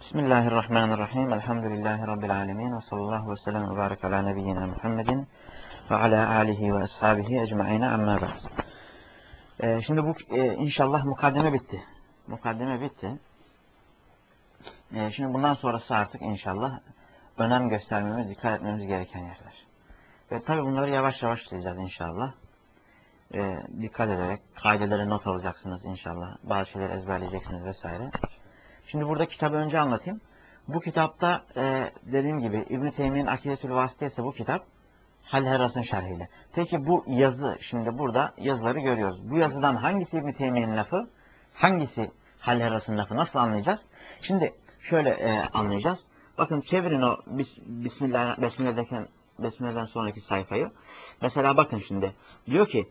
Bismillahirrahmanirrahim. Elhamdülillahi Rabbil alemin. Ve sallallahu ve sellem ve barik ala nebiyyina Muhammedin ve ala alihi ve ashabihi ecma'ine amma ba'd. Şimdi bu inşallah mukaddeme bitti. Mukaddeme bitti. Şimdi bundan sonrası artık inşallah önem göstermemiz, dikkat etmemiz gereken yerler. Ve tabi bunları yavaş yavaş işleyeceğiz inşallah. Dikkat ederek kaideleri not alacaksınız inşallah. Bazı şeyleri ezberleyeceksiniz vesaire. Şimdi burada kitabı önce anlatayım. Bu kitapta dediğim gibi İbn-i Teymiye'nin Akidetül Vasıta ise bu kitap Hal-Herras'ın şerhiyle. Peki bu yazı, şimdi burada yazıları görüyoruz. Bu yazıdan hangisi İbn-i Teymiye'nin lafı, hangisi Hal-Herras'ın lafı, nasıl anlayacağız? Şimdi şöyle anlayacağız. Bakın çevirin o Besmele'den sonraki sayfayı. Mesela bakın şimdi. Diyor ki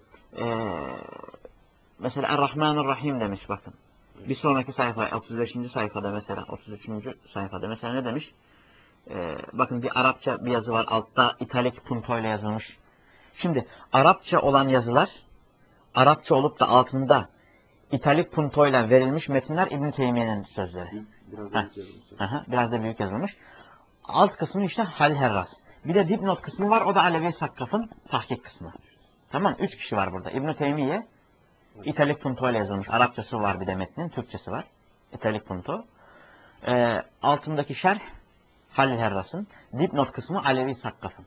mesela Er-Rahmanir-Rahim demiş bakın. Bir sonraki sayfa 35. sayfada mesela 33. sayfada mesela ne demiş? Bakın bir Arapça bir yazı var. Altta italik puntoyla yazılmış. Şimdi Arapça olan yazılar, Arapça olup da altında italik puntoyla verilmiş metinler İbn-i Teymiye'nin sözleri. Biraz da büyük yazılmış. Alt kısmı işte Hal-Herras. Bir de dipnot kısmı var. O da Alevi Sakkaf'ın tahkik kısmı. Tamam, 3 kişi var burada. İbn-i Teymiye italik punto ile yazılmış. Arapçası var bir de metnin. Türkçesi var. İtalik punto. Altındaki şerh Hal-Herras'ın. Dipnot kısmı Alevi Sakkaf'ın.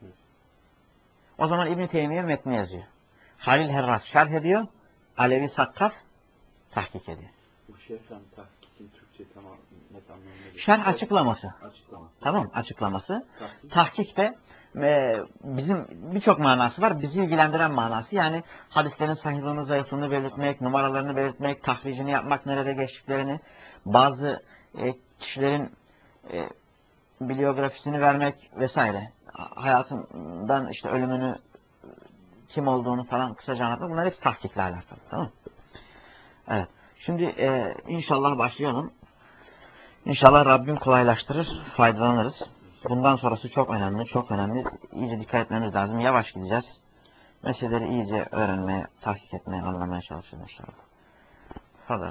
O zaman İbn-i Teymiye metni yazıyor. Hal-Herras şerh ediyor. Alevi Sakkaf tahkik ediyor. Bu şerhten tahkikin Türkçe tamam net anlamında. Şerh açıklaması. Tamam, açıklaması. Tahkik de bizim birçok manası var. Bizi ilgilendiren manası. Yani hadislerin sahihliğini, zayıflığını belirtmek, numaralarını belirtmek, tahricini yapmak, nerede geçtiklerini, bazı kişilerin biyografisini vermek vesaire. Hayatından işte ölümünü, kim olduğunu falan kısaca anlatmak. Bunlar hepsi tahkikle alakalı. Tamam. Evet. Şimdi inşallah başlayalım. İnşallah Rabbim kolaylaştırır, faydalanırız. Bundan sonrası çok önemli, çok önemli. İyice dikkat etmemiz lazım. Yavaş gideceğiz. Meseleleri iyice öğrenmeye, tahkik etmeye, anlamaya çalışacağız inşallah. Hadi.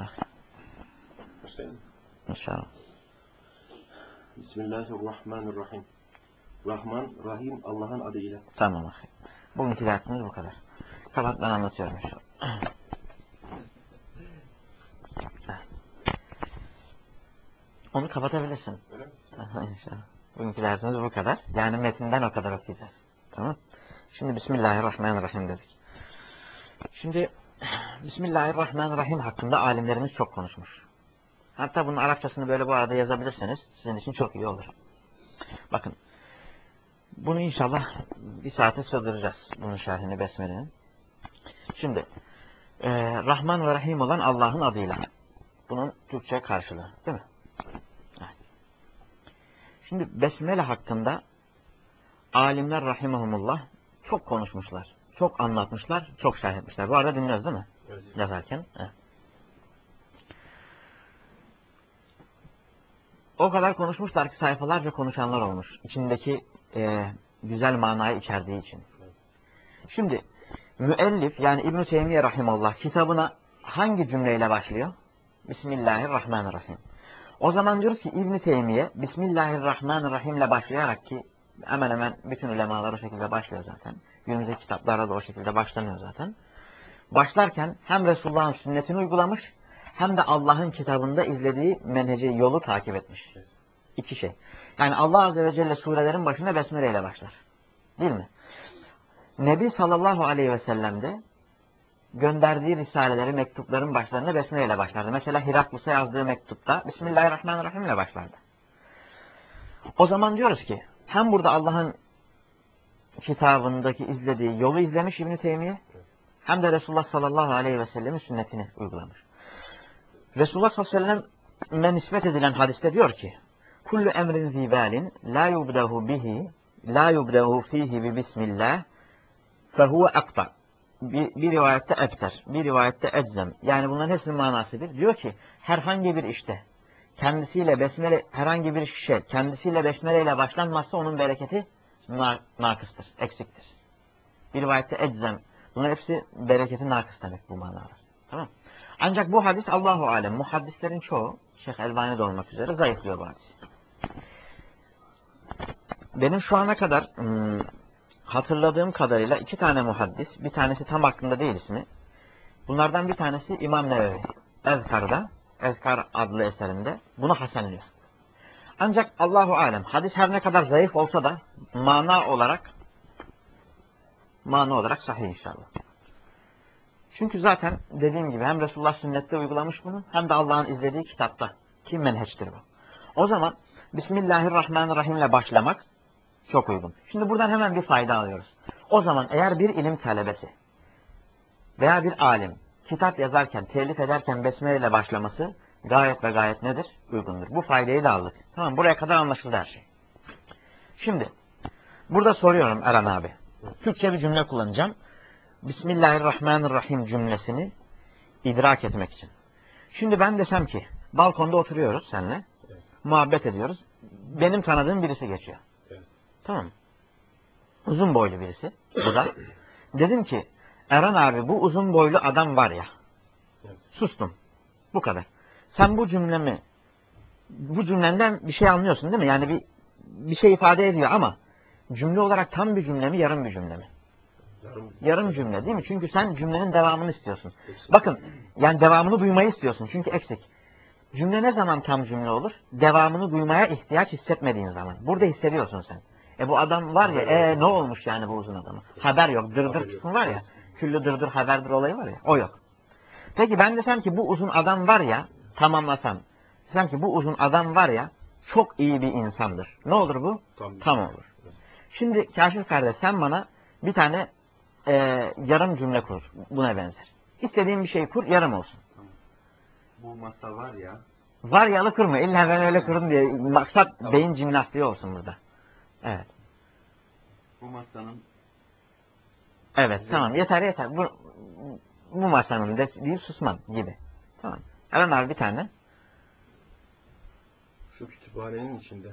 İnşallah. Bismillahirrahmanirrahim. Rahman, Rahim Allah'ın adıyla. Tamam. Bugünkü dersimiz bu kadar. Kapat, ben anlatıyorum inşallah. Onu kapatabilirsin. Öyle mi? İnşallah. Bugünkü dersimiz bu kadar. Yani metinden o kadar okuyacağız. Tamam. Şimdi Bismillahirrahmanirrahim dedik. Şimdi Bismillahirrahmanirrahim hakkında alimlerimiz çok konuşmuş. Hatta bunun Arapçasını böyle bu arada yazabilirseniz sizin için çok iyi olur. Bakın. Bunu inşallah bir saate sığdıracağız. Bunun şerhini, Besmele'nin. Şimdi Rahman ve Rahim olan Allah'ın adıyla. Bunun Türkçe karşılığı. Değil mi? Şimdi Besmele hakkında alimler rahimahumullah çok konuşmuşlar. Çok anlatmışlar, çok şerh etmişler. Bu arada dinliyoruz değil mi? Evet. Yazarken. Evet. O kadar konuşmuşlar ki sayfalarca konuşanlar olmuş. İçindeki güzel manayı içerdiği için. Şimdi müellif yani İbn-i Teymiye rahimahullah kitabına hangi cümleyle başlıyor? Bismillahirrahmanirrahim. O zaman diyoruz ki İbn-i Teymiye Bismillahirrahmanirrahim ile başlayarak ki hemen hemen bütün ulemalar o şekilde başlıyor zaten. Günümüzdeki kitaplarda da o şekilde başlanıyor zaten. Başlarken hem Resulullah'ın sünnetini uygulamış hem de Allah'ın kitabında izlediği menheci, yolu takip etmiş. İki şey. Yani Allah Azze ve Celle surelerin başında Besmele ile başlar. Değil mi? Nebi sallallahu aleyhi ve sellem de gönderdiği risaleleri, mektupların başlarında Besmele ile başlardı. Mesela Hiraklus'a yazdığı mektupta Bismillahirrahmanirrahim ile başlardı. O zaman diyoruz ki hem burada Allah'ın kitabındaki izlediği yolu izlemiş İbn-i Teymiye hem de Resulullah sallallahu aleyhi ve sellemin sünnetini uygulamış. Resulullah sallallahu aleyhi ve sellem'e nispet edilen hadiste diyor ki kullu emrin zibalin la yubdahu bihi la yubdahu fihi bi bismillah fehuve akta. Bir rivayette ebter, bir rivayette eczem. Yani bunların hepsinin manası bir. Diyor ki herhangi bir işte kendisiyle besmele, herhangi bir şey kendisiyle besmele ile başlanmazsa onun bereketi nakıstır, eksiktir. Bir rivayette eczem. Bunların hepsi bereketi nakıs demek bu manalar. Tamam. Ancak bu hadis Allahu alem muhaddislerin çoğu Şeyh Elbani de olmak üzere zayıflıyor bu hadis. Benim şu ana kadar hatırladığım kadarıyla 2 tane muhaddis, bir tanesi tam aklımda değil ismi. Bunlardan bir tanesi İmam Nevevi. Ezkar'da, Ezkar adlı eserinde bunu hasenliyor. Ancak Allahu alem hadis her ne kadar zayıf olsa da mana olarak sahih inşallah. Çünkü zaten dediğim gibi hem Resulullah sünnette uygulamış bunu hem de Allah'ın izlediği kitapta. Kim menheçtir bu? O zaman Bismillahirrahmanirrahim ile başlamak çok uygun. Şimdi buradan hemen bir fayda alıyoruz. O zaman eğer bir ilim talebesi veya bir alim kitap yazarken, telif ederken besmele ile başlaması gayet ve gayet nedir? Uygundur. Bu faydayı da aldık. Tamam, buraya kadar anlaşıldı her şey. Şimdi burada soruyorum Eren abi. Türkçe bir cümle kullanacağım. Bismillahirrahmanirrahim cümlesini idrak etmek için. Şimdi ben desem ki balkonda oturuyoruz seninle. Evet. Muhabbet ediyoruz. Benim tanıdığım birisi geçiyor. Evet. Tamam mı? Uzun boylu birisi. Bu da. Dedim ki Eren abi bu uzun boylu adam var ya. Evet. Sustum. Bu kadar. Sen bu cümlenden bir şey anlıyorsun değil mi? Yani bir şey ifade ediyor ama cümle olarak tam bir cümle mi, yarım bir cümle mi? Yarım cümle değil mi? Çünkü sen cümlenin devamını istiyorsun. Bakın yani devamını duymayı istiyorsun. Çünkü eksik. Cümle ne zaman tam cümle olur? Devamını duymaya ihtiyaç hissetmediğin zaman. Burada hissediyorsun sen. Bu adam var ya ne olmuş yani bu uzun adamı? Haber yok. Dırdır kısmı var ya. Küllü dırdır haberdir olayı var ya. O yok. Peki ben desem ki bu uzun adam var ya, tamamlasam. Desem ki bu uzun adam var ya çok iyi bir insandır. Ne olur bu? Tam olur. Şimdi Kaşif kardeş sen bana bir tane yarım cümle kur. Buna benzer. İstediğin bir şey kur, yarım olsun. Bu masa var ya. Var yalı kurma. İlla ben öyle kurun diye. Maksat beyin jimnastiği olsun burada. Evet. Bu masanın. Evet tamam yeter. Bu masanın deyip susman gibi. Tamam. Eren abi bir tane. Şu kütüphanenin içinde.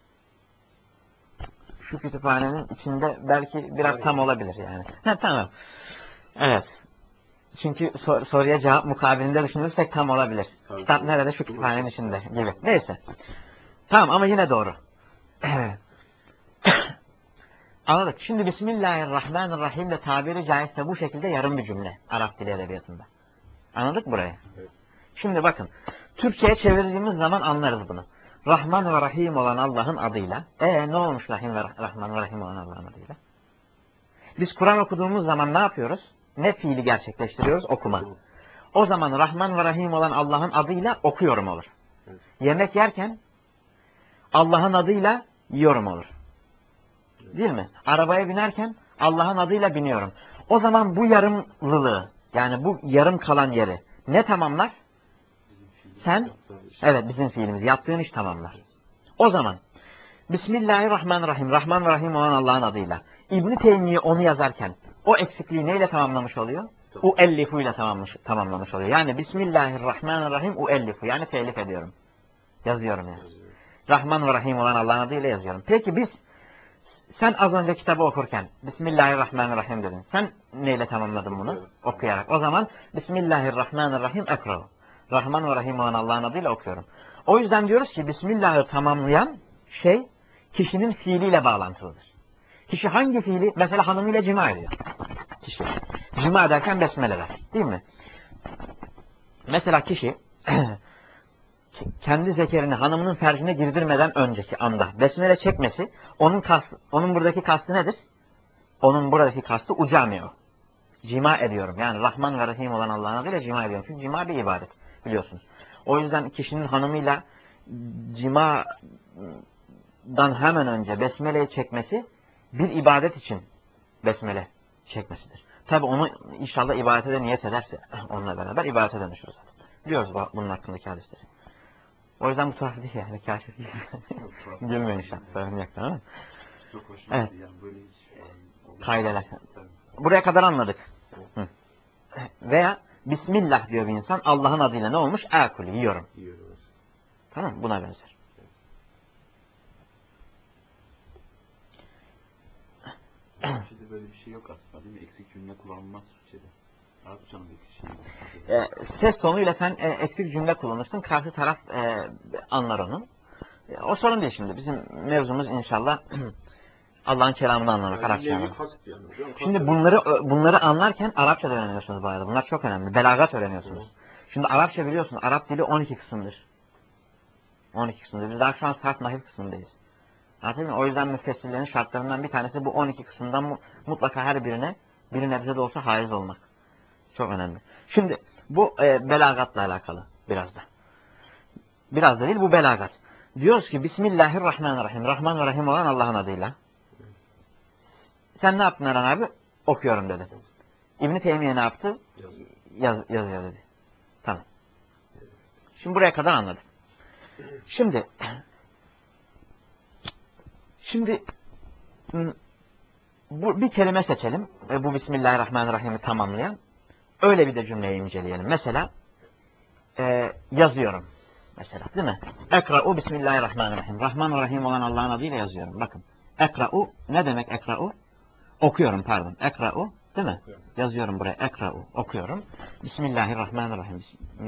Şu kütüphanenin içinde belki biraz tam olabilir yani. Tamam. Evet. Çünkü soruya cevap mukabilinde düşünürsek tam olabilir. Tabii. Kitap nerede? Şu kütüphanenin içinde gibi. Neyse. Tamam ama yine doğru. Anladık. Şimdi Bismillahirrahmanirrahim de tabiri caizse bu şekilde yarım bir cümle Arap dili edebiyatında. Anladık burayı? Evet. Şimdi bakın. Türkçe'ye çevirdiğimiz zaman anlarız bunu. Rahman ve Rahim olan Allah'ın adıyla. Ne olmuş Rahman ve Rahim olan Allah'ın adıyla? Biz Kur'an okuduğumuz zaman ne yapıyoruz? Ne fiili gerçekleştiriyoruz? Okuma. O zaman Rahman ve Rahim olan Allah'ın adıyla okuyorum olur. Evet. Yemek yerken Allah'ın adıyla yiyorum olur. Değil mi? Arabaya binerken Allah'ın adıyla biniyorum. O zaman bu yarımlılığı yani bu yarım kalan yeri ne tamamlar? Sen, evet bizim fiilimiz yaptığın iş tamamlar. O zaman Bismillahirrahmanirrahim. Rahman ve Rahim olan Allah'ın adıyla. İbn-i Teymiye onu yazarken o eksikliği neyle tamamlamış oluyor? Uellifu ile tamamlamış oluyor. Yani Bismillahirrahmanirrahim uellifu. Yani telif ediyorum. Yazıyorum yani. Rahman ve Rahim olan Allah'ın adıyla yazıyorum. Peki sen az önce kitabı okurken Bismillahirrahmanirrahim dedin. Sen neyle tamamladın bunu? Okuyarak. O zaman Bismillahirrahmanirrahim ekru. Rahman ve Rahim olan Allah'ın adıyla okuyorum. O yüzden diyoruz ki Bismillah'ı tamamlayan şey kişinin fiiliyle bağlantılıdır. Kişi hangi fiili? Mesela hanımıyla cima ediyor. Kişi. Cima ederken besmele der. Değil mi? Mesela kişi kendi zekerini hanımının fercine girdirmeden önceki anda besmele çekmesi onun buradaki kastı nedir? Onun buradaki kastı ucamıyor. Cima ediyorum. Yani Rahman ve Rahim olan Allah'ın adıyla cima ediyorum. Çünkü cima bir ibadet biliyorsunuz. O yüzden kişinin hanımıyla cimadan hemen önce besmeleyi çekmesi bir ibadet için besmele çekmesidir. Tabi onu inşallah ibadete de niyet ederse onunla beraber ibadete dönüşür zaten. Biliyoruz bunun hakkındaki hadisleri. O yüzden bu tuhaf değil yani. Kaşif değil. Gülmeyin inşallah. Sorun yok tamam mı? Çok hoşuma Evet. gitti yani böyle hiç. Kaideler. Buraya kadar anladık. Hı. Veya Bismillah diyor bir insan. Allah'ın adıyla ne olmuş? Akul yiyorum. Yiyoruz. Tamam mı? Buna benzer. Türkçe'de böyle bir şey yok aslında değil mi? Eksik cümle kullanılmaz Türkçe'de. Arapçanın bir Ses tonuyla sen eksik cümle kullanırsın. Karşı taraf anlar onu. O sorun değil şimdi. Bizim mevzumuz inşallah Allah'ın kelamını anlamak, Arapça anlamak. Şimdi bunları anlarken Arapça da öğreniyorsunuz bu arada. Bunlar çok önemli. Belagat öğreniyorsunuz. Şimdi Arapça biliyorsun. Arap dili 12 kısımdır. 12 kısımdır. Biz daha şu an sarf nahil kısmındayız. Anladın mı? O yüzden müfessirlerin şartlarından bir tanesi bu 12 kısımdan mutlaka her birine bir nebze de olsa haiz olmak. Çok önemli. Şimdi bu belagatla alakalı biraz da. Biraz da değil, bu belagat. Diyoruz ki Bismillahirrahmanirrahim. Rahman ve Rahim olan Allah'ın adıyla. Sen ne yaptın Erhan abi? Okuyorum dedi. İbn-i Teymiye ne yaptı? Yazıyor dedi. Tamam. Şimdi buraya kadar anladık. Şimdi bir kelime seçelim. Bu Bismillahirrahmanirrahim'i tamamlayan. Öyle bir de cümleyi inceleyelim. Mesela yazıyorum. Mesela değil mi? Ekra'u Bismillahirrahmanirrahim. Rahman ve Rahim olan Allah'ın adıyla yazıyorum. Bakın. Ekra'u ne demek ekra'u? Okuyorum pardon. Ekra'u değil mi? Yazıyorum buraya. Ekra'u okuyorum. Bismillahirrahmanirrahim.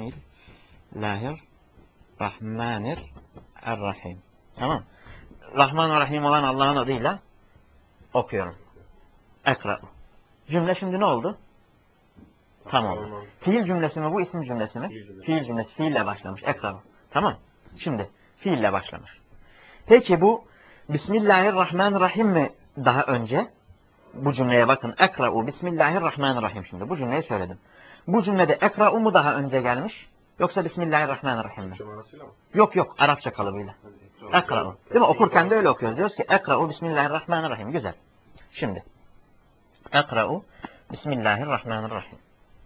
Bismillahirrahmanirrahim. Tamam. Rahman ve Rahim olan Allah'ın adıyla okuyorum. Ekra'u. Cümle şimdi ne oldu? Tamam. Fiil cümlesi mi bu, isim cümlesi mi? Fiil cümlesi. Fiille başlamış. Ekra'u. Tamam. Şimdi fiille başlamış. Peki bu Bismillahirrahmanirrahim mi daha önce? Bu cümleye bakın. Ekra'u Bismillahirrahmanirrahim şimdi. Bu cümleyi söyledim. Bu cümlede ekra'u mu daha önce gelmiş? Yoksa Bismillahirrahmanirrahim mi? Yok. Arapça kalıbıyla. Ekra'u. Değil mi? Okurken de öyle okuyoruz. Diyoruz ki ekra'u Bismillahirrahmanirrahim. Güzel. Şimdi. Ekra'u Bismillahirrahmanirrahim.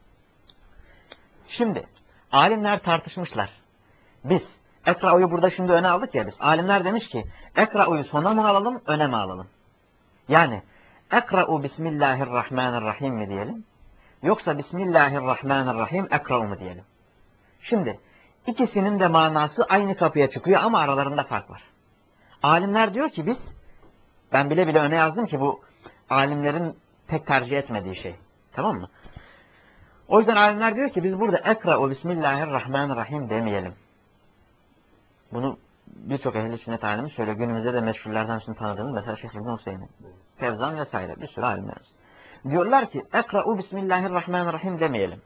Şimdi. Alimler tartışmışlar. Biz ekra'uyu burada şimdi öne aldık ya biz. Alimler demiş ki ekra'uyu sona mı alalım, öne mi alalım? Yani ekra'u Bismillahirrahmanirrahim mi diyelim? Yoksa Bismillahirrahmanirrahim ekra'u mu diyelim? Şimdi ikisinin de manası aynı kapıya çıkıyor ama aralarında fark var. Alimler diyor ki ben bile öne yazdım ki bu alimlerin pek tercih etmediği şey. Tamam mı? O yüzden alimler diyor ki biz burada ekra'u Bismillahirrahmanirrahim demeyelim. Bunu birçok ehl-i sünnet alimi söylüyor. Günümüzde de meşhurlardan şimdi tanıdığımız mesela Şeyh İbn Hüseyin'in, Fevzan vesaire bir sürü alimler. Diyorlar ki ekra'u Bismillahirrahmanirrahim demeyelim.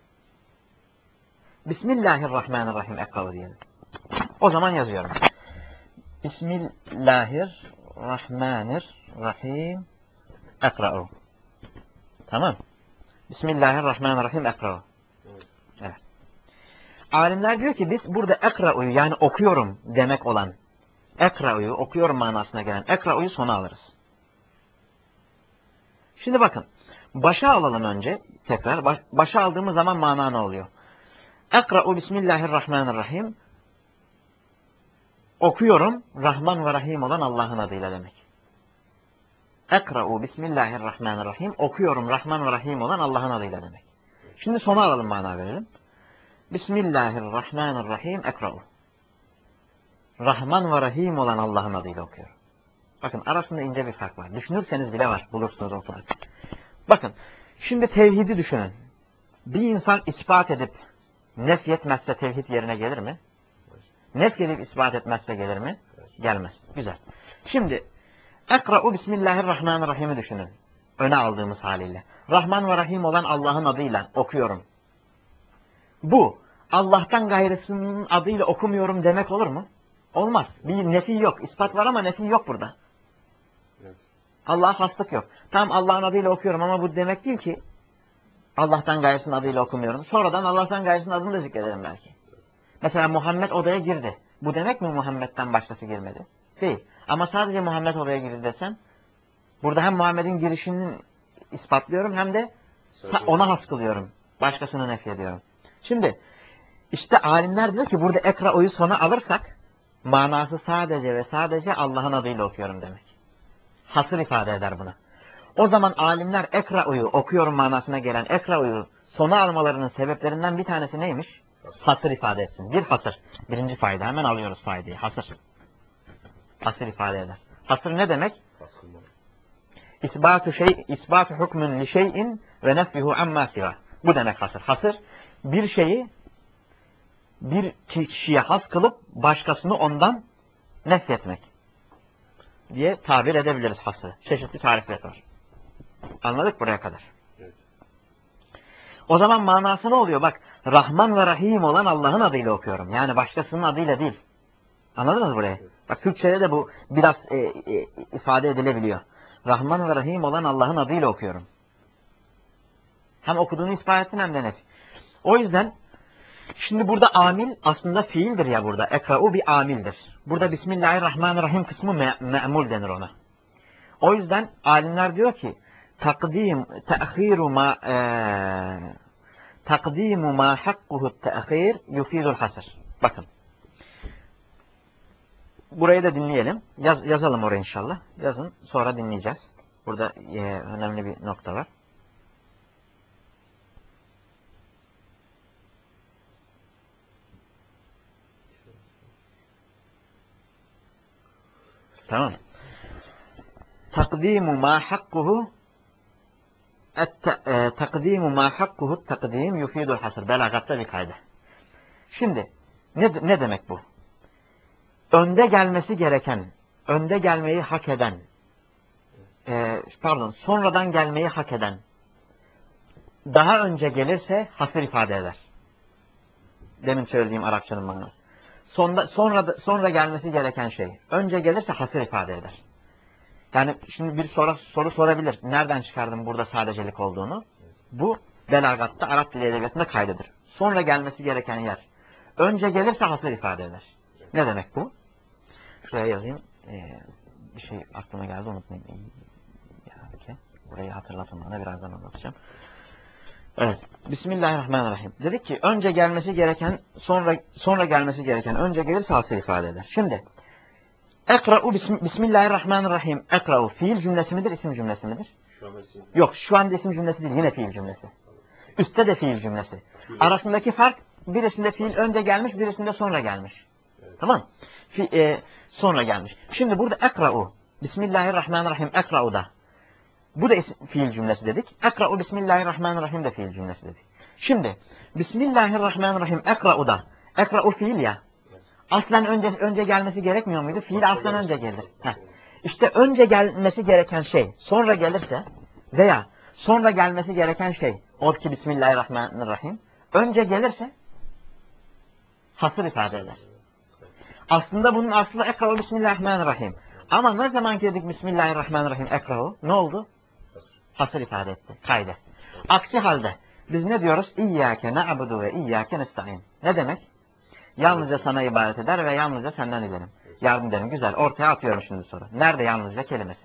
Bismillahirrahmanirrahim ekra'u diyelim. O zaman yazıyorum. Bismillahirrahmanirrahim ekra'u. Tamam. Bismillahirrahmanirrahim ekra'u. Evet. Alimler diyor ki biz burada ekra'uyu yani okuyorum demek olan ekra'uyu okuyorum manasına gelen ekra'uyu sona alırız. Şimdi bakın. Başa alalım önce. Tekrar. Başa aldığımız zaman mana ne oluyor? Ekra'u Bismillahirrahmanirrahim. Okuyorum. Rahman ve Rahim olan Allah'ın adıyla demek. Ekra'u Bismillahirrahmanirrahim. Okuyorum. Rahman ve Rahim olan Allah'ın adıyla demek. Şimdi sona alalım mana verelim. Bismillahirrahmanirrahim. Ekra'u. Rahman ve Rahim olan Allah'ın adıyla okuyorum. Bakın arasında ince bir fark var. Düşünürseniz bile var. Bulursunuz o farkı. Bakın. Şimdi tevhidi düşünün. Bir insan ispat edip nefyetmezse tevhid yerine gelir mi? Nefyedip ispat etmezse gelir mi? Gelmez. Güzel. Şimdi ekra'u Bismillahirrahmanirrahim'i düşünün. Öne aldığımız haliyle. Rahman ve Rahim olan Allah'ın adıyla okuyorum. Bu Allah'tan gayrısının adıyla okumuyorum demek olur mu? Olmaz. Bir nefi yok. İspat var ama nefi yok burada. Allah'a haslık yok. Tam Allah'ın adıyla okuyorum ama bu demek değil ki Allah'tan gayrısının adıyla okumuyorum. Sonradan Allah'tan gayrısının adını da zikrederim belki. Mesela Muhammed odaya girdi. Bu demek mi Muhammed'den başkası girmedi? Değil. Ama sadece Muhammed odaya girdi desem burada hem Muhammed'in girişini ispatlıyorum hem de ona has kılıyorum. Başkasını nefyediyorum. Şimdi işte alimler diyor ki burada ekra'uyu sona alırsak manası sadece ve sadece Allah'ın adıyla okuyorum demek. Hasır ifade eder buna. O zaman alimler ekra'uyu okuyorum manasına gelen ekra'uyu sona almalarının sebeplerinden bir tanesi neymiş? Hasır ifade etsin. Bir hasır. Birinci fayda. Hemen alıyoruz faydayı. Hasır. Hasır ifade eder. Hasır ne demek? İsbatu hükmün li şeyin ve nefyuhu amma siva. Bu demek hasır. Hasır bir şeyi bir kişiye has kılıp başkasını ondan nefretmek diye tabir edebiliriz hasırı. Çeşitli tarifler var. Anladık buraya kadar. Evet. O zaman manası ne oluyor? Bak, Rahman ve Rahim olan Allah'ın adıyla okuyorum. Yani başkasının adıyla değil. Anladınız mı burayı? Bak, Türkçe'de de bu biraz ifade edilebiliyor. Rahman ve Rahim olan Allah'ın adıyla okuyorum. Hem okuduğunu ispat ettin hem de net. O yüzden şimdi burada amil aslında fiildir ya burada. Ekra'u bir amildir. Burada Bismillahirrahmanirrahim kısmı me'mul denir ona. O yüzden alimler diyor ki takdimu ma hakkuhu te'khir yufidul hasr. Bakın. Burayı da dinleyelim. Yazalım oraya inşallah. Yazın, sonra dinleyeceğiz. Burada önemli bir nokta var. Tamam. Takdimu ma hakkuhu takdim yufidul hasr. Belagatta bir kaydı. Şimdi ne demek bu? Önde gelmesi gereken, önde gelmeyi hak eden, sonradan gelmeyi hak eden, daha önce gelirse hasır ifade eder. Demin söylediğim Arapçanın manası. Sonra gelmesi gereken şey, önce gelirse hasır ifade eder. Yani şimdi bir soru sorabilir. Nereden çıkardım burada sadecelik olduğunu? Bu belagatta, Arap dili edebiyatında kaydıdır. Sonra gelmesi gereken yer, önce gelirse hasır ifade eder. Ne demek bu? Şuraya yazayım. Bir şey aklıma geldi, unutmayayım. Burayı hatırlatın bana, birazdan anlatacağım. Evet. Bismillahirrahmanirrahim. Dedik ki önce gelmesi gereken, sonra gelmesi gereken, önce gelirse hasır ifade eder. Şimdi Ekra'u Bismillahirrahmanirrahim. Ekra'u fiil cümlesi midir, isim cümlesi midir? Yok, şu anda isim cümlesi değil, yine fiil cümlesi. Üstte de fiil cümlesi. Arasındaki fark, birisinde fiil önce gelmiş, birisinde sonra gelmiş. Evet. Tamam. Sonra gelmiş. Şimdi burada Ekra'u Bismillahirrahmanirrahim. Ekra'u'da. Bu da fiil cümlesi dedik. Ekra'u Bismillahirrahmanirrahim de fiil cümlesi dedik. Şimdi Bismillahirrahmanirrahim. Ekra'u'da. Ekra'u fiil ya. Aslen önce gelmesi gerekmiyor muydu? Fiil aslen önce gelir. İşte önce gelmesi gereken şey sonra gelirse veya sonra gelmesi gereken şey o ki Bismillahirrahmanirrahim önce gelirse hasır ifade eder. Aslında bunun aslı Ekra'u Bismillahirrahmanirrahim. Ama ne zaman dedik Bismillahirrahmanirrahim Ekra'u? Ne oldu? Hasır ifade etti. Kaydı. Aksi halde biz ne diyoruz? İyyâke na'budu ve iyyâke nestaîn. Ne demek? Yalnızca sana ibadet eder ve yalnızca senden dilerim. Yardım ederim. Güzel. Ortaya atıyorum şimdi soru. Nerede yalnızca kelimesi?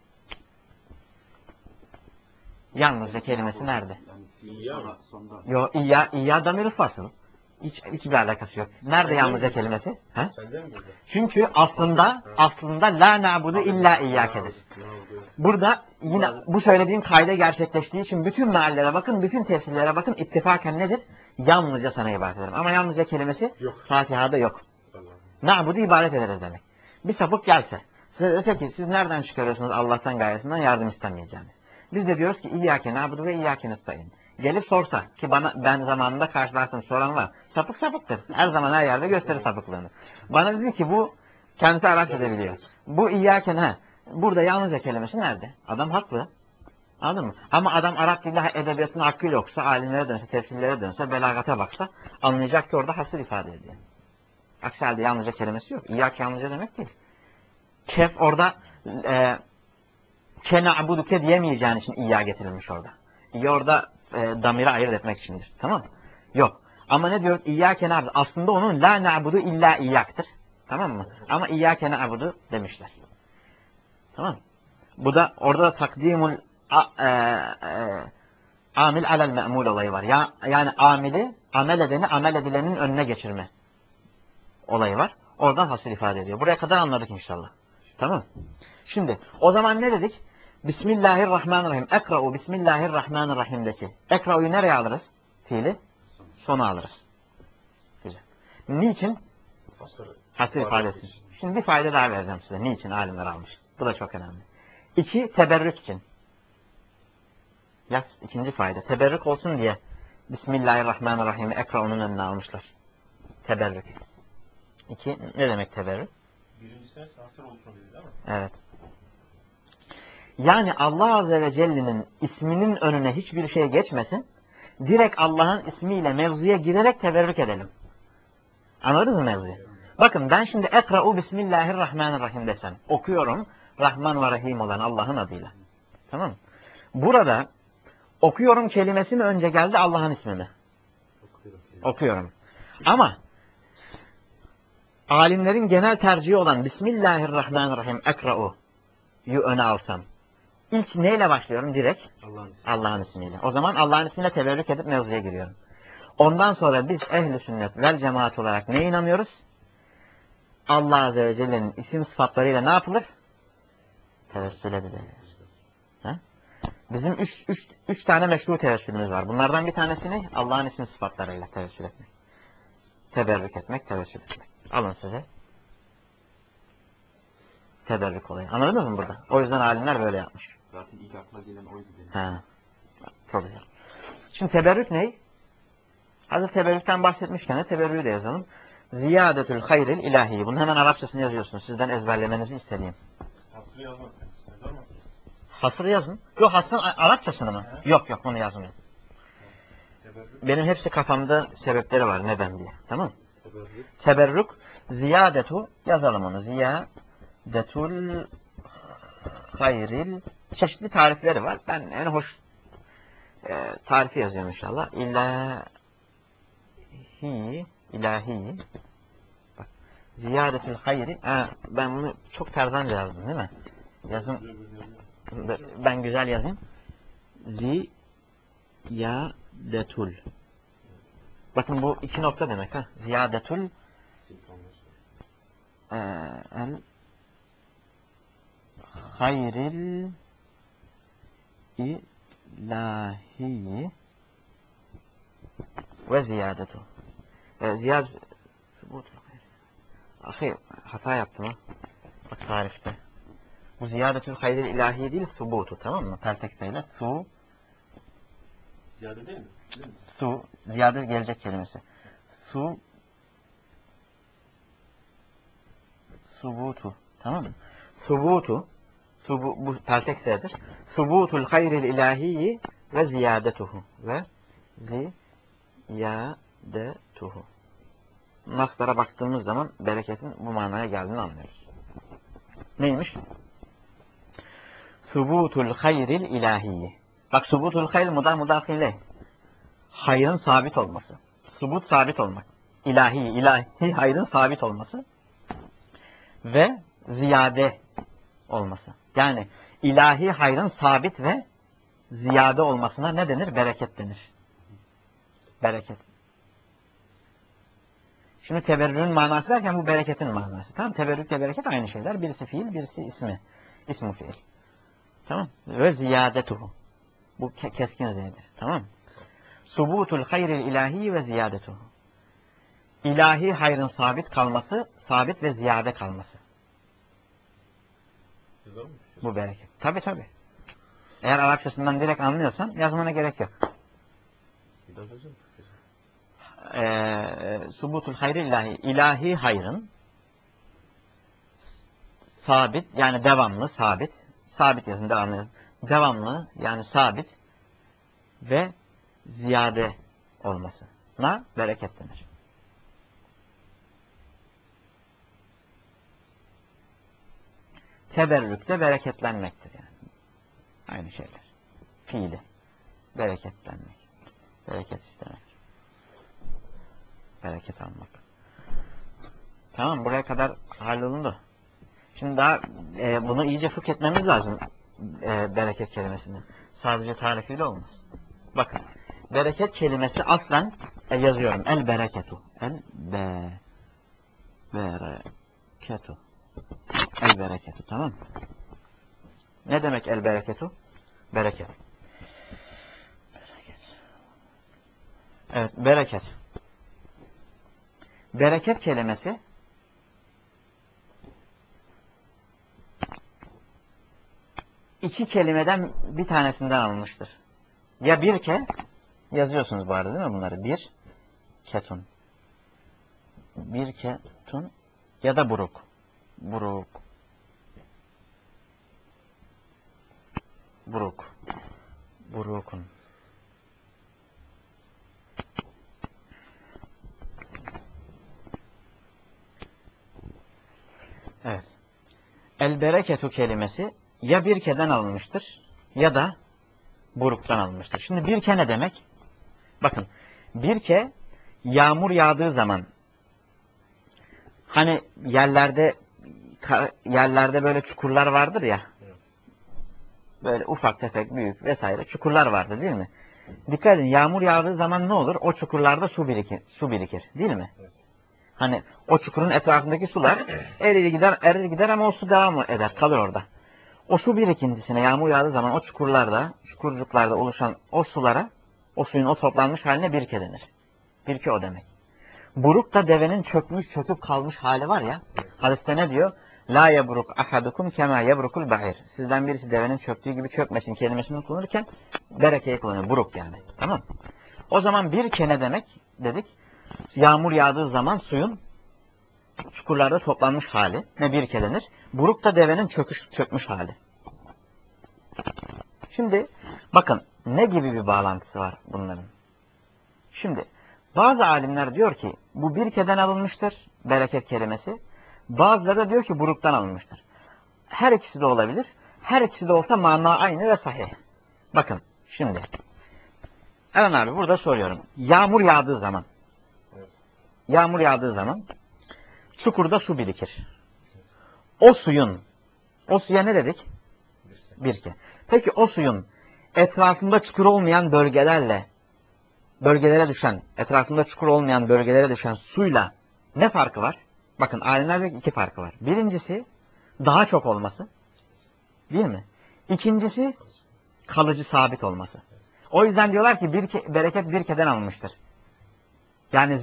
Yalnızca kelimesi nerede? Yo, İyya damir-i fasıl. Hiçbir alakası yok. Nerede yalnızca kelimesi? He? Çünkü aslında la na'budu illa iyyakedir. Burada yine bu söylediğim kayda gerçekleştiği için bütün meallere bakın, bütün tefsirlere bakın, ittifaken nedir? Yalnızca sana ibadet ederim. Ama yalnızca kelimesi Fatiha'da yok. Na'budu ibadet ederiz demek. Bir sapık gelse, size dese ki siz nereden çıkarıyorsunuz Allah'tan gayesinden yardım istemeyeceğini. Biz de diyoruz ki İyyâke na'budu ve iyyâke nestaîn. Gelip sorsa ki ben zamanında karşılaştım soran var. Sapık sapıktır. Her zaman her yerde gösterir sapıklığını. Bana dedi ki bu kendisi Arapça biliyor. Bu İyyâke ne? Burada yalnızca kelimesi nerede? Adam haklı. Anladın mı? Ama adam Arap dili edebiyatını hakkıyla okusa, alimlere dönse, tefsirlere dönse, belagata baksa anlayacak ki orada hasır ifade ediyor. Aksi halde yalnızca kelimesi yok. İyyâke yalnızca demek değil. Kef orada ke na'buduke diyemeyeceğin için iyya getirilmiş orada. İyya orada damiri ayırt etmek içindir. Tamam mı? Yok. Ama ne diyoruz? İyyâke na'budu. Aslında onun la na'budu illa iyyaktır. Tamam mı? Ama iyyâke na'budu demişler. Tamam. Bu da orada da takdimul amil alel me'mul olayı var. Yani amili amel edeni amel edilenin önüne geçirme olayı var. Oradan hasır ifade ediyor. Buraya kadar anladık inşallah. Tamam. Şimdi o zaman ne dedik? Bismillahirrahmanirrahim. Ekra'u Bismillahirrahmanirrahim'deki. Ekra'u'yu nereye alırız? Fiili sona alırız. Güzel. Niçin? Hasır ifadesi. Şimdi bir fayda daha vereceğim size. Niçin alimler almış? Bu da çok önemli. 2. Teberrük için. Yaz ikinci fayda. Teberrük olsun diye Bismillahirrahmanirrahim ekra'unun önüne almışlar. Teberrük. 2. Ne demek teberrük? Birincisi hasır oluşabilir değil mi? Evet. Yani Allah Azze ve Celle'nin isminin önüne hiçbir şey geçmesin. Direkt Allah'ın ismiyle mevzuya girerek teberrük edelim. Anladınız mı mevzuyu? Bakın ben şimdi ekra'u Bismillahirrahmanirrahim desem. Okuyorum. Rahman ve Rahim olan Allah'ın adıyla. Tamam mı? Burada okuyorum kelimesi mi önce geldi Allah'ın ismi mi? Okuyorum. Ama alimlerin genel tercihi olan Bismillahirrahmanirrahim ekra'u'yu öne alsam. İlk neyle başlıyorum? Direkt Allah'ın ismiyle. O zaman Allah'ın ismiyle teberrük edip mevzuya giriyorum. Ondan sonra biz ehl-i sünnet vel cemaat olarak neye inanıyoruz? Allah Azze ve Celle'nin isim sıfatlarıyla ne yapılır? Tevessül edilir. Bizim üç tane meşru tevessülümüz var. Bunlardan bir tanesi ne? Allah'ın isim sıfatlarıyla tevessül etmek. Teberrük etmek, tevessül etmek. Alın size. Teberrük olayı. Anladınız mı burada? O yüzden alimler böyle yapmış. Zaten ilk akla gelen oydu benim. Ha. Çok güzel. Şimdi teberrük ne? Hazır teberrükten bahsetmişken de teberrüğü de yazalım. Ziyadetül hayril ilahi. Bunun hemen Arapçasını yazıyorsunuz. Sizden ezberlemenizi istediğim. Hasır yazmak. Yazar mısın? Hasırı yazın. Yok hasırın Arapçasını mı? Yok bunu yazmayın. Teberrük. Benim hepsi kafamda sebepleri var neden diye. Tamam mı? Teberrük. Teberrük ziyadetu yazalım onu. Ziyadetul hayril çeşitli tarifleri var. Ben en hoş tarifi yazıyorum inşallah. İlahi bak. Ziyadetül hayri. Ben bunu çok tarzanca yazdım değil mi? Yazım. Ben güzel yazayım. Ziyadetul. Bakın bu iki nokta demek ha. Ziyadetul el hayril ilahi ve ziyadetu. Ziyad hata yaptım ha. Bak tarifte. Bu ziyadetül hayril ilahi değil subutu, tamam mı? Pertekteyle Ziyade değil mi? Değil mi? Ziyade gelecek kelimesi. Subutu, tamam mı? Bu pertektedir. Subutul hayril ilahi ve ziyadetuhu. Naslara baktığımız zaman bereketin bu manaya geldiğini anlıyoruz. Neymiş? Subutul hayril ilahi. Bak subutul hayr mudafile. Hayrın sabit olması. Subut sabit olmak. İlahi hayrın sabit olması. Ve ziyade olması. Yani ilahi hayrın sabit ve ziyade olmasına ne denir? Bereket denir. Bereket. Şimdi teberrürün manası derken bu bereketin manası. Tamam, teberrükle bereket aynı şeyler. Birisi fiil, birisi ismi. İsmi fiil. Tamam. Ve ziyadetuhu. Bu keskin z'dir. Tamam. Subutul hayril ilahi ve ziyadetuhu. İlahi hayrın sabit kalması, sabit ve ziyade kalması. Yazar mı? Bu bereket. Tabi. Eğer Arapçasından direkt anlıyorsan yazmana gerek yok. Bir daha yazar mı? Subutul hayril ilahi. İlahi hayrın sabit, yani devamlı, sabit. Sabit yazın, devamlı yazın. Devamlı, yani sabit ve ziyade olmasına bereket denir. Teberrük de bereketlenmektir yani. Aynı şeyler. Fiili. Bereketlenmek. Bereket istemek. Bereket almak. Tamam, buraya kadar hallolundu. Şimdi daha bunu iyice fıkh etmemiz lazım. Bereket kelimesini. Sadece tarifiyle olmaz. Bakın. Bereket kelimesi aslen yazıyorum. El bereketu. Bereketu. El bereketu. Tamam mı? Ne demek el bereketu? Bereket. Evet, bereket. Bereket kelimesi iki kelimeden bir tanesinden alınmıştır. Ya birke yazıyorsunuz bu arada değil mi bunları? Bir ketun. Bir ketun ya da buruk. Buruk. Buruk. Burukun. Evet. El bereketu kelimesi ya birkeden alınmıştır ya da buruktan alınmıştır. Şimdi birke ne demek? Bakın, birke yağmur yağdığı zaman hani yerlerde böyle çukurlar vardır ya. Böyle ufak tefek büyük vesaire çukurlar vardır değil mi? Dikkat edin, yağmur yağdığı zaman ne olur? O çukurlarda su birikir değil mi? Hani o çukurun etrafındaki sular erir gider ama o su devam eder, kalır orada. O su birikintisine yağmur yağdığı zaman o çukurcuklarda oluşan o sulara, o suyun o toplanmış haline birke denir. Birke o demek. Buruk da devenin çöküp kalmış hali var ya. Hadiste ne diyor? La yebruk ahadukum kema yebrukul ba'ir. Sizden birisi devenin çöktüğü gibi çökmesin kelimesini kullanırken berekeyi kullanıyor. Buruk yani. Tamam. O zaman birke ne demek dedik? Yağmur yağdığı zaman suyun çukurlarda toplanmış hali ne birke denir. Buruk da devenin çökmüş hali. Şimdi bakın ne gibi bir bağlantısı var bunların. Şimdi bazı alimler diyor ki bu birkeden alınmıştır bereket kelimesi. Bazıları da diyor ki buruktan alınmıştır. Her ikisi de olabilir. Her ikisi de olsa mana aynı ve sahih. Bakın şimdi. Eren abi burada soruyorum. Yağmur yağdığı zaman çukurda su birikir. O suya ne dedik? Birke. Peki o suyun etrafında çukur olmayan etrafında çukur olmayan bölgelere düşen suyla ne farkı var? Bakın alimlerde iki farkı var. Birincisi daha çok olması. Değil mi? İkincisi kalıcı sabit olması. O yüzden diyorlar ki bereket birkeden alınmıştır. Yani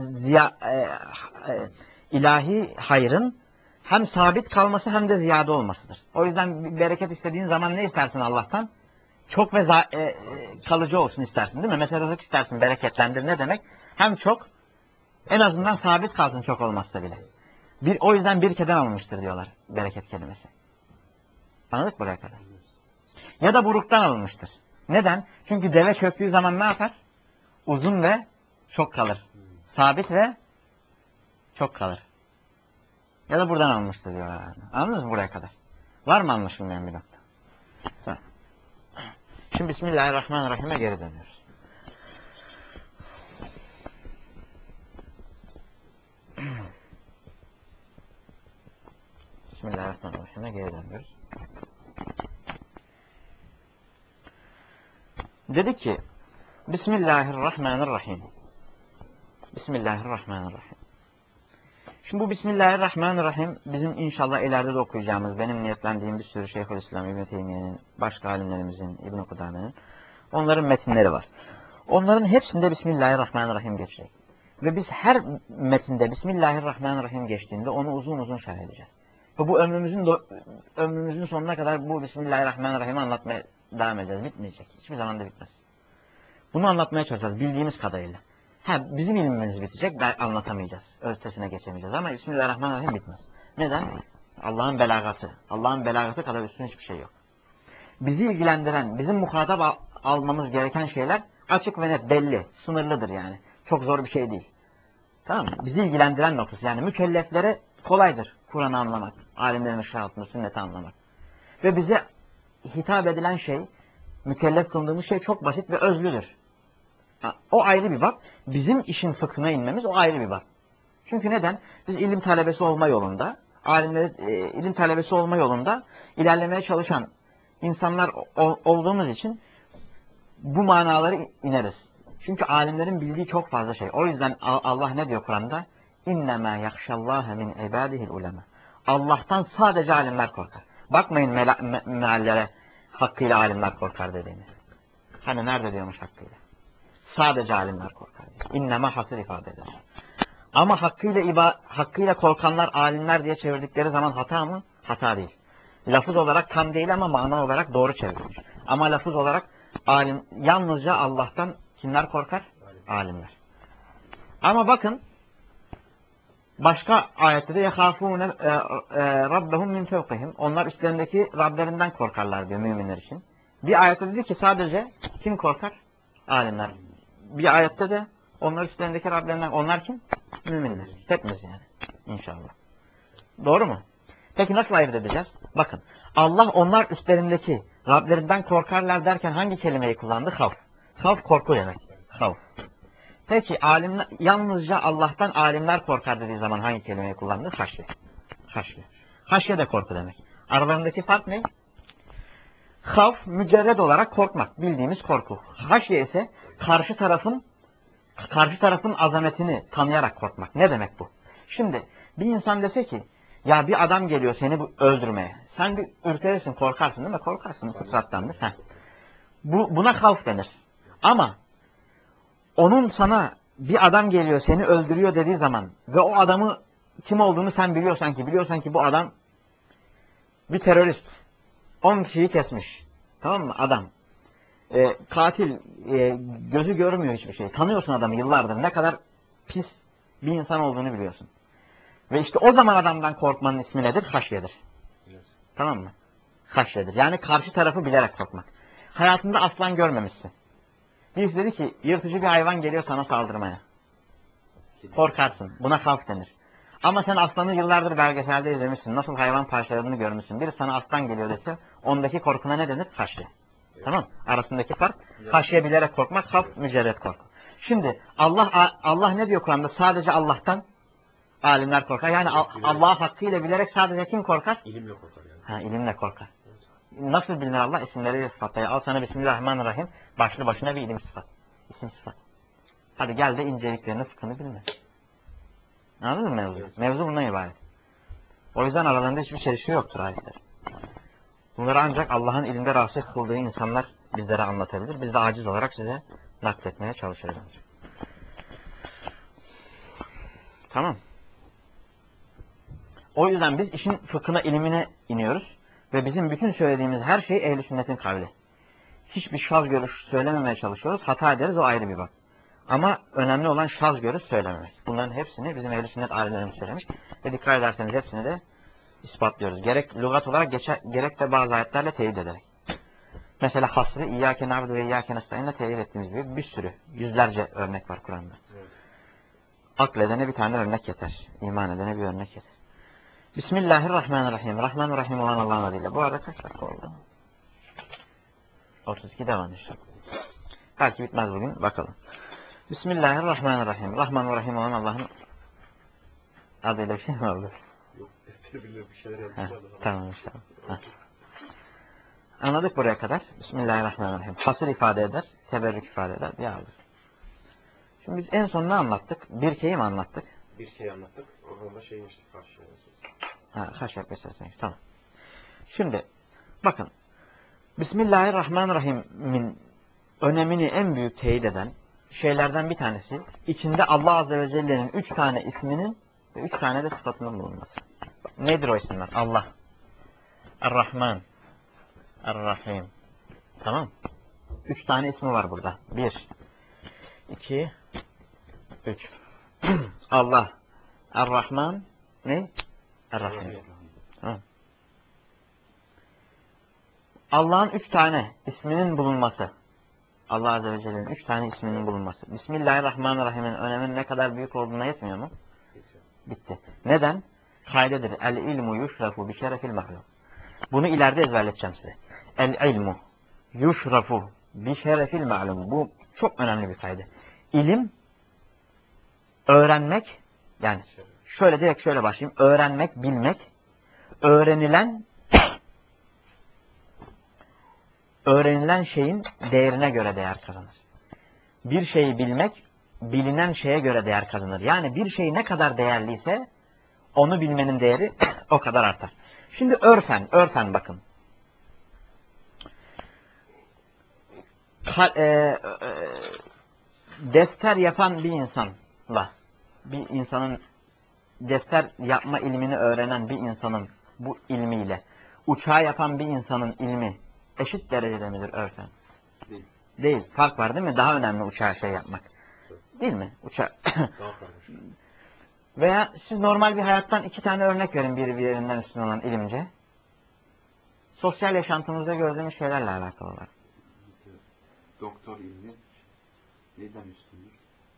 ilahi hayrın hem sabit kalması hem de ziyade olmasıdır. O yüzden bereket istediğin zaman ne istersin Allah'tan? Çok ve kalıcı olsun istersin değil mi? Mesela rızık istersin, bereketlendir. Ne demek? Hem çok, en azından sabit kalsın çok olmazsa bile. O yüzden birkeden alınmıştır diyorlar bereket kelimesi. Anladık buraya kadar? Ya da buruktan alınmıştır. Neden? Çünkü deve çöktüğü zaman ne yapar? Uzun ve çok kalır. Sabit ve çok kalır. Ya da buradan alınmıştır diyorlar. Anladınız mı buraya kadar? Var mı anlaşılmayan bir nokta? Tamam. Şimdi Bismillahirrahmanirrahim'e geri dönüyoruz. Bismillahirrahmanirrahim'e geri dönüyoruz. Dedi ki Bismillahirrahmanirrahim. Bismillahirrahmanirrahim. Şimdi bu Bismillahirrahmanirrahim bizim inşallah ileride de okuyacağımız, benim niyetlendiğim bir sürü Şeyhülislam İbn Teymiye'nin, başka alimlerimizin, İbn Kudame'nin, onların metinleri var. Onların hepsinde Bismillahirrahmanirrahim geçecek. Ve biz her metinde Bismillahirrahmanirrahim geçtiğinde onu uzun uzun şerh edeceğiz. Ve bu ömrümüzün sonuna kadar bu Bismillahirrahmanirrahim'i anlatmaya devam edeceğiz. Bitmeyecek. Hiçbir zaman da bitmez. Bunu anlatmaya çalışacağız bildiğimiz kadarıyla. Bizim ilmimiz bitecek, anlatamayacağız. Ötesine geçemeyeceğiz ama Bismillahirrahmanirrahim bitmez. Neden? Allah'ın belagatı. Allah'ın belagatı kadar üstün hiçbir şey yok. Bizi ilgilendiren, bizim muhatap almamız gereken şeyler açık ve net, belli, sınırlıdır yani. Çok zor bir şey değil. Tamam mı? Bizi ilgilendiren noktası. Yani mükelleflere kolaydır Kur'an'ı anlamak, alimlerin ışığı altında sünneti anlamak. Ve bize hitap edilen şey, mükellef kıldığımız şey çok basit ve özlüdür. O ayrı bir bab. Bizim işin fıkhına inmemiz o ayrı bir bab. Çünkü neden? Biz ilim talebesi olma yolunda, ilim talebesi olma yolunda ilerlemeye çalışan insanlar olduğumuz için bu manaları ineriz. Çünkü alimlerin bildiği çok fazla şey. O yüzden Allah ne diyor Kur'an'da? İnnemâ yakşallâhe min ibâdihil ulema. Allah'tan sadece alimler korkar. Bakmayın meallere hakkıyla alimler korkar dediğini. Hani nerede diyormuş hakkıyla? Sadece alimler korkar. İnneme hasır ifade eder. Ama hakkıyla korkanlar alimler diye çevirdikleri zaman hata mı? Hata değil. Lafız olarak tam değil ama mana olarak doğru çevrilmiş. Ama lafız olarak yalnızca Allah'tan Kimler korkar? Alimler. Ama bakın başka ayette de yehafûne rabbehum min fevkihim. Onlar üstlerindeki Rablerinden korkarlar diyor müminler için. Bir ayette dedi ki sadece kim korkar? Alimler. Bir ayette de onlar üstlerindeki Rablerinden. Onlar kim? Müminler. Hepimiz yani. İnşallah. Doğru mu? Peki nasıl ayırt edeceğiz? Bakın. Allah onlar üstlerindeki Rablerinden korkarlar derken hangi kelimeyi kullandı? Havf. Havf korku demek. Havf. Peki alimler, yalnızca Allah'tan alimler korkar dediği zaman hangi kelimeyi kullandı? Haşye. Haşye. Haşye de korku demek. Aralarındaki fark ne? Havf mücerred olarak korkmak. Bildiğimiz korku. Haşye ise karşı tarafın azametini tanıyarak korkmak. Ne demek bu? Şimdi bir insan dese ki ya bir adam geliyor seni öldürmeye. Sen bir ürperirsin, korkarsın değil mi? Korkarsın, fıtrattandır. Buna havf denir. Ama onun sana bir adam geliyor seni öldürüyor dediği zaman ve o adamı kim olduğunu sen biliyorsan ki bu adam bir terörist. 10 kişiyi kesmiş. Tamam mı? Adam. Katil. Gözü görmüyor hiçbir şey. Tanıyorsun adamı yıllardır. Ne kadar pis bir insan olduğunu biliyorsun. Ve işte o zaman adamdan korkmanın ismi nedir? Haşyedir. Evet. Tamam mı? Haşyedir. Yani karşı tarafı bilerek korkmak. Hayatında aslan görmemişsin. Birisi dedi ki yırtıcı bir hayvan geliyor sana saldırmaya. Korkarsın. Buna havf denir. Ama sen aslanı yıllardır belgeselde izlemişsin. Nasıl hayvan parçaladığını görmüşsün. Biri sana aslan geliyor dese ondaki korkuna ne denir? Haşye. Evet. Tamam. Arasındaki fark haşye bilerek korkmak, havf mücerret korku. Şimdi Allah ne diyor Kur'an'da? Sadece Allah'tan alimler korkar. Yani Allah hakkıyla bilerek sadece kim korkar? İlimle korkar yani. İlimle korkar. Nasıl bilinir Allah? İsimleriyle sıfatlayı. Al sana Bismillahirrahmanirrahim. Başlı başına bir ilim sıfat. İsim sıfat. Hadi gel de inceliklerini, fıkhını bilme. Anladın mı mevzu? Evet. Mevzu bundan ibaret. O yüzden aralarında hiçbir çelişki yoktur ayetler. Bunları ancak Allah'ın ilinde rasih kıldığı insanlar bizlere anlatabilir. Biz de aciz olarak size nakletmeye çalışırız. Tamam. O yüzden biz işin fıkhına, ilimine iniyoruz. Ve bizim bütün söylediğimiz her şey ehl-i sünnetin kavli. Hiçbir şaz görüş söylememeye çalışıyoruz. Hata ederiz, o ayrı bir bak. Ama önemli olan şaz görüş söylememek. Bunların hepsini bizim ehl-i sünnet alimlerimiz söylemiş. Ve dikkat ederseniz hepsini de ispatlıyoruz. Gerek lügat olarak gerek de bazı ayetlerle teyit ederek. Mesela hasrı İyyâke na'budu ve İyyâke nestaîn'le teyit ettiğimiz gibi bir sürü, yüzlerce örnek var Kur'an'da. Evet. Akledene bir tane örnek yeter. İman edene bir örnek yeter. Bismillahirrahmanirrahim. Rahmanirrahim olan Allah'ın adıyla. Bu arada kaç dakika oldu? 32 devam inşallah. Belki bitmez bugün. Bakalım. Bismillahirrahmanirrahim. Rahmanirrahim olan Allah'ın adıyla bir şey mi oldu? Yok. Bir şeyler yapmışlar. Tamam inşallah. Anladık buraya kadar. Bismillahirrahmanirrahim. Hasır ifade eder. Teberrük ifade eder. Yağdır. Şimdi biz en son ne anlattık? Birkeyi mi anlattık? Bir şey anlattık. Oradan da şey geçtik karşıya. Haşyak meselesine. Tamam. Şimdi bakın. Bismillahirrahmanirrahim'in önemini en büyük teyit eden şeylerden bir tanesi içinde Allah Azze ve Celle'nin 3 tane isminin ve 3 tane de sıfatının bulunması. Nedir o isimler? Allah, Er-Rahman, Er-Rahim. Tamam. 3 tane ismi var burada. 1, 2, 3. Allah, Er-Rahman, ne? Er-Rahim. Tamam. Allah'ın 3 tane isminin bulunması. Allah Azze ve Celle'nin 3 tane isminin bulunması. Bismillahirrahmanirrahim'in öneminin ne kadar büyük olduğuna yetmiyor mu? Bitti. Neden? Kaidedir. El-ilmu yuşrafu bi şerefil mahluk. Bunu ileride ezberleteceğim size. El-ilmu yuşrafu bi şerefil ma'lum. Bu çok önemli bir kaide. İlim, öğrenmek, yani direkt şöyle başlayayım. Öğrenmek, bilmek, öğrenilen şeyin değerine göre değer kazanır. Bir şeyi bilmek, bilinen şeye göre değer kazanır. Yani bir şey ne kadar değerliyse onu bilmenin değeri o kadar artar. Şimdi örfen bakın. Defter yapan bir insanla, bir insanın defter yapma ilmini öğrenen bir insanın bu ilmiyle uçağı yapan bir insanın ilmi eşit derecede midir örfen? Değil. Fark var değil mi? Daha önemli uçağa şey yapmak. Değil mi? Daha karmaşık. Veya siz normal bir hayattan 2 tane örnek verin birbirinden üstün olan ilimce. Sosyal yaşantımızda gördüğümüz şeylerle alakalı olarak. Doktor ilmi neyden üstündür?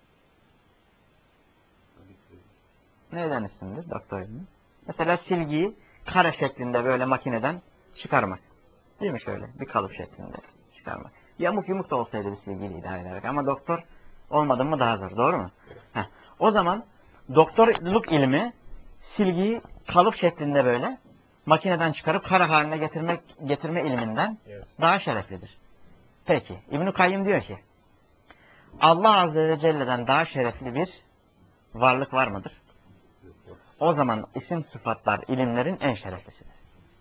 Neyden üstündür doktor ilmi? Mesela silgiyi kare şeklinde böyle makineden çıkarmak. Değil mi şöyle? Bir kalıp şeklinde çıkarmak. Yamuk yumuk da olsaydı bir silgiyle idare ederek. Ama doktor olmadı mı daha zor. Doğru mu? Heh. O zaman doktorluk ilmi silgiyi kalıp şeklinde böyle makineden çıkarıp kare haline getirme ilminden daha şereflidir. Peki. İbn-i Kayyım diyor ki Allah Azze ve Celle'den daha şerefli bir varlık var mıdır? O zaman isim sıfatlar ilimlerin en şereflisidir.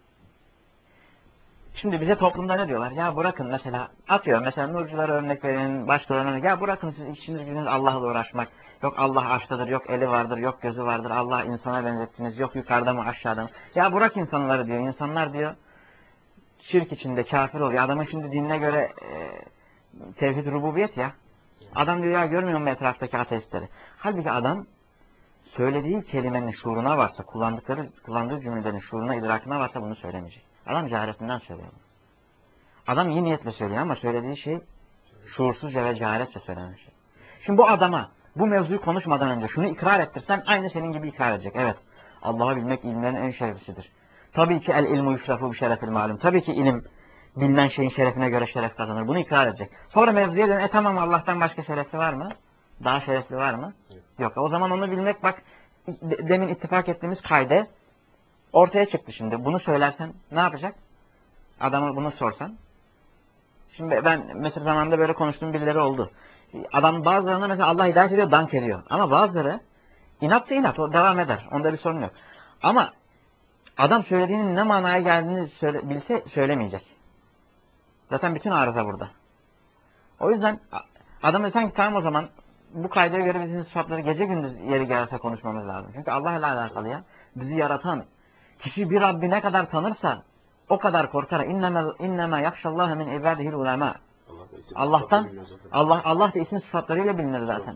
Şimdi bize toplumda ne diyorlar? Ya bırakın mesela atıyor. Mesela nurculara örnek verin, başkalarına örnek. Ya bırakın siz işiniz gücünüz Allah'la uğraşmak. Yok Allah arştadır, yok eli vardır, yok gözü vardır. Allah insana benzettiniz, yok yukarıda mı aşağıda mı? Ya bırak insanları diyor. İnsanlar diyor şirk içinde kafir oluyor. Adamın şimdi dinine göre tevhid rububiyet ya. Adam diyor ya görmüyor mu etraftaki ateistleri? Halbuki adam söylediği kelimenin şuuruna varsa, kullandığı cümlelerin şuuruna, idrakına varsa bunu söylemeyecek. Adam cehaletinden söylüyor. Adam iyi niyetle söylüyor ama söylediği şey şuursuzca ve cehaletle söylenen şey. Şimdi bu adama bu mevzuyu konuşmadan önce şunu ikrar ettirsen aynı senin gibi ikrar edecek. Evet. Allah'ı bilmek ilimlerin en şereflisidir. Tabii ki el ilmu yuşrafu bi şerefil malum. Tabii ki ilim bilinen şeyin şerefine göre şeref kazanır. Bunu ikrar edecek. Sonra mevzuya dön. Tamam Allah'tan başka şerefli var mı? Daha şerefli var mı? Yok. O zaman onu bilmek bak demin ittifak ettiğimiz kayde ortaya çıktı şimdi. Bunu söylersen ne yapacak? Adamı bunu sorsan. Şimdi ben mesela zamanında böyle konuştuğum birileri oldu. Adam bazılarına mesela Allah hidayet ediyor, dank ediyor. Ama bazıları inatsa inat, o devam eder. Onda bir sorun yok. Ama adam söylediğinin ne manaya geldiğini bilse söylemeyecek. Zaten bütün arıza burada. O yüzden adam desen ki tamam o zaman bu kaydaya göre bizim sıfatları gece gündüz yeri gelse konuşmamız lazım. Çünkü Allah ile alakalı ya. Bizi yaratan kişi bir Rabbi ne kadar tanırsa o kadar korkar. İnnemâ yakşallâhe min ibâdihil ulemâ. Allah da isim sıfatlarıyla bilinir zaten.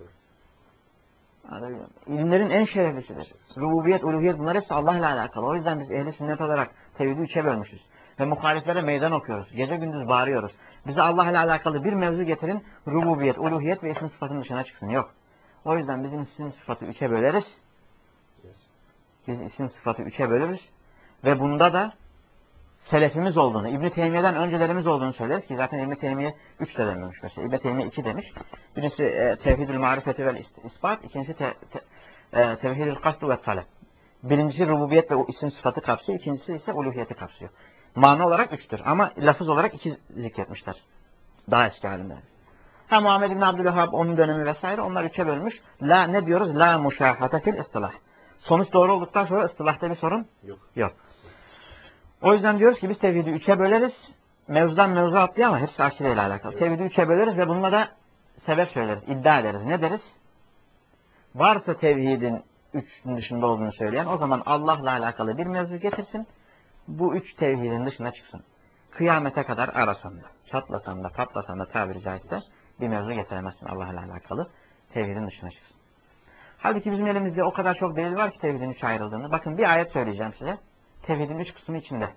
İlimlerin en şereflisidir. Rububiyet, uluhiyet bunlar hepsi Allah ile alakalı. O yüzden biz ehli sünnet olarak tevhidi 3'e bölmüşüz. Ve muhaliflere meydan okuyoruz. Gece gündüz bağırıyoruz. Bize Allah ile alakalı bir mevzu getirin. Rububiyet, uluhiyet ve isim sıfatının dışına çıksın. Yok. O yüzden bizim isim sıfatı 3'e böleriz. Biz isim sıfatı 3'e bölürüz. Ve bunda da selefimiz olduğunu, İbn-i Teymiye'den öncelerimiz olduğunu söyleriz ki zaten İbn-i Teymiye 3 de dememiş mesela. İbn-i Teymiye 2 demiş. Birisi tevhid-ül marifeti vel ispat, ikincisi tevhid-ül kasdu ve talep. Birincisi rububiyet ve o isim sıfatı kapsıyor, ikincisi ise uluhiyeti kapsıyor. Mana olarak 3'tür ama lafız olarak 2 zikretmişler. Daha eski halinde. Ha Muhammed bin Abdülvehhab onun dönemi vesaire onlar 3'e bölmüş. La ne diyoruz? La muşahate fil istilah. Sonuç doğru olduktan sonra ıstılahta bir sorun yok. O yüzden diyoruz ki biz tevhidi 3'e böleriz. Mevzudan mevzu atlıyor ama hepsi akide ile alakalı. Tevhidi 3'e böleriz ve bununla da sebep söyleriz, iddia ederiz. Ne deriz? Varsa tevhidin 3'ün dışında olduğunu söyleyen o zaman Allah'la alakalı bir mevzu getirsin. Bu 3 tevhidin dışına çıksın. Kıyamete kadar arasan da, çatlasan da, patlasan da tabiri caizse bir mevzu getiremezsin Allah'la alakalı. Tevhidin dışına çıksın. Halbuki bizim elimizde o kadar çok delil var ki tevhidin 3'e ayrıldığını. Bakın bir ayet söyleyeceğim size. Tevhidin 3 kısmı içinde.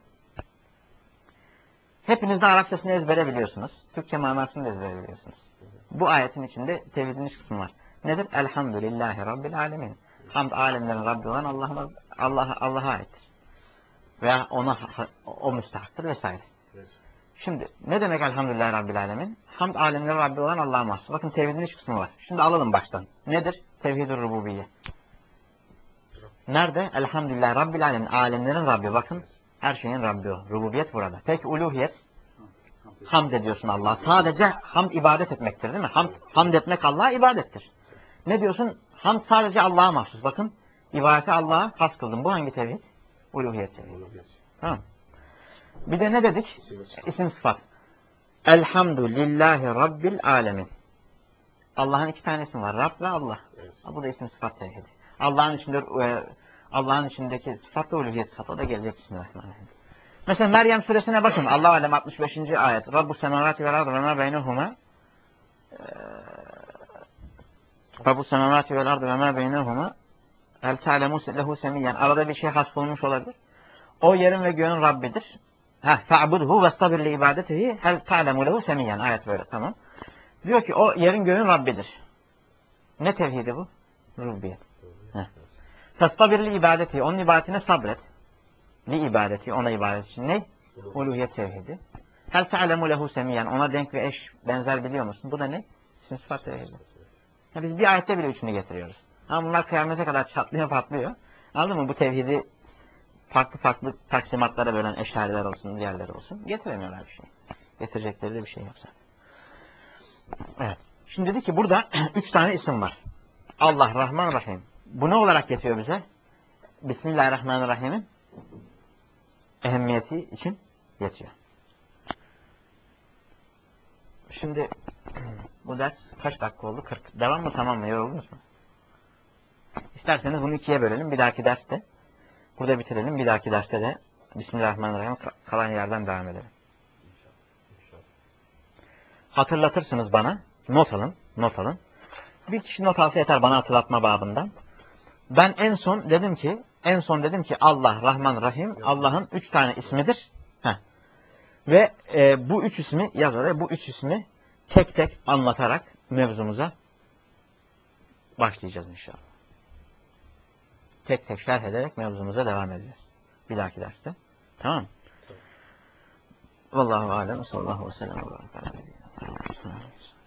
Hepiniz de Arapçasını ezbere biliyorsunuz. Türkçe manasını da ezbere biliyorsunuz. Bu ayetin içinde tevhidin 3 kısmı var. Nedir? Elhamdülillahi Rabbil alemin. Hamd alemlerin Rabbi olan Allah'a aittir. Veya o müstahaktır vesaire. Şimdi ne demek elhamdülillahi Rabbil alemin? Hamd alemlerin Rabbi olan Allah'a mahsus. Bakın tevhidin 3 kısmı var. Şimdi alalım baştan. Nedir? Tevhid-ül rububiyye. Nerede? Elhamdülillah Rabbil alemin. Alemlerin Rabbi. Bakın her şeyin Rabbi o. Rububiyet burada. Peki uluhiyet? Hamd ediyorsun Allah'a. Sadece hamd ibadet etmektir değil mi? Hamd etmek Allah'a ibadettir. Ne diyorsun? Hamd sadece Allah'a mahsus. Bakın ibadeti Allah'a has kıldım. Bu hangi tevhid? Uluhiyet tevhid. Tamam. Bir de ne dedik? İsim sıfat. Elhamdülillahi Rabbil alemin. Allah'ın 2 tane ismi var. Rab ve Allah. Bu da isim sıfat tevhidi. Allah'ın içindeki sıfat da uluhiyet sıfatı. O da gelecek Bismillahirrahmanirrahim. Mesela Meryem suresine bakın. Allah alem 65. ayet. Rabbus semavati vel ardı ve ma beynehuma Rabbus semavati vel ardı ve ma beynehuma hel ta'lemu lehu semiyyen. Arada bir şey hasfolmuş olabilir. O yerin ve göğün Rabbidir. Fa'budhu vestabir li ibadetihi hel ta'lemu lehu semiyyen. Ayet böyle, tamam. Diyor ki o yerin göğün Rabbidir. Ne tevhidi bu? Rububiyet. Festabir li ibadetihi. Onun ibadetine sabret. Li ibadeti, ona ibadet için ne? Uluhiyet tevhidi. Hel ta'lemu lehu semiyyen. Ona denk ve eş benzer biliyor musun? Bu da ne? İsim sıfat tevhidi. Biz bir ayette bile üçünü getiriyoruz. Ama bunlar kıyamete kadar çatlıyor patlıyor. Anladın mı? Bu tevhidi farklı farklı taksimatlara bölen eşariler olsun, diğerleri olsun. Getiremiyorlar bir şey. Getirecekleri de bir şey yok zaten. Evet. Şimdi dedi ki burada 3 tane isim var. Allah, Rahman, Rahim. Bu ne olarak geçiyor bize? Bismillahirrahmanirrahim'in ehemmiyeti için yetiyor. Şimdi bu ders kaç dakika oldu? 40. Devam mı, tamam mı? Yoruldunuz mu? İsterseniz bunu ikiye bölelim. Bir dahaki derste burada bitirelim. Bir dahaki derste de Bismillahirrahmanirrahim kalan yerden devam edelim. Hatırlatırsınız bana. Not alın. Not alın. Bir kişi not alsa yeter bana hatırlatma babından. Ben en son dedim ki Allah, Rahman, Rahim Allah'ın 3 tane ismidir. Ve bu 3 ismi yaz oraya. Bu 3 ismi tek tek anlatarak mevzumuza başlayacağız inşallah. Tek tek şerh ederek mevzumuza devam edeceğiz. Bir dahaki derste. Tamam mı? Vallahu alem. Sallallahu aleyhi ve sellem.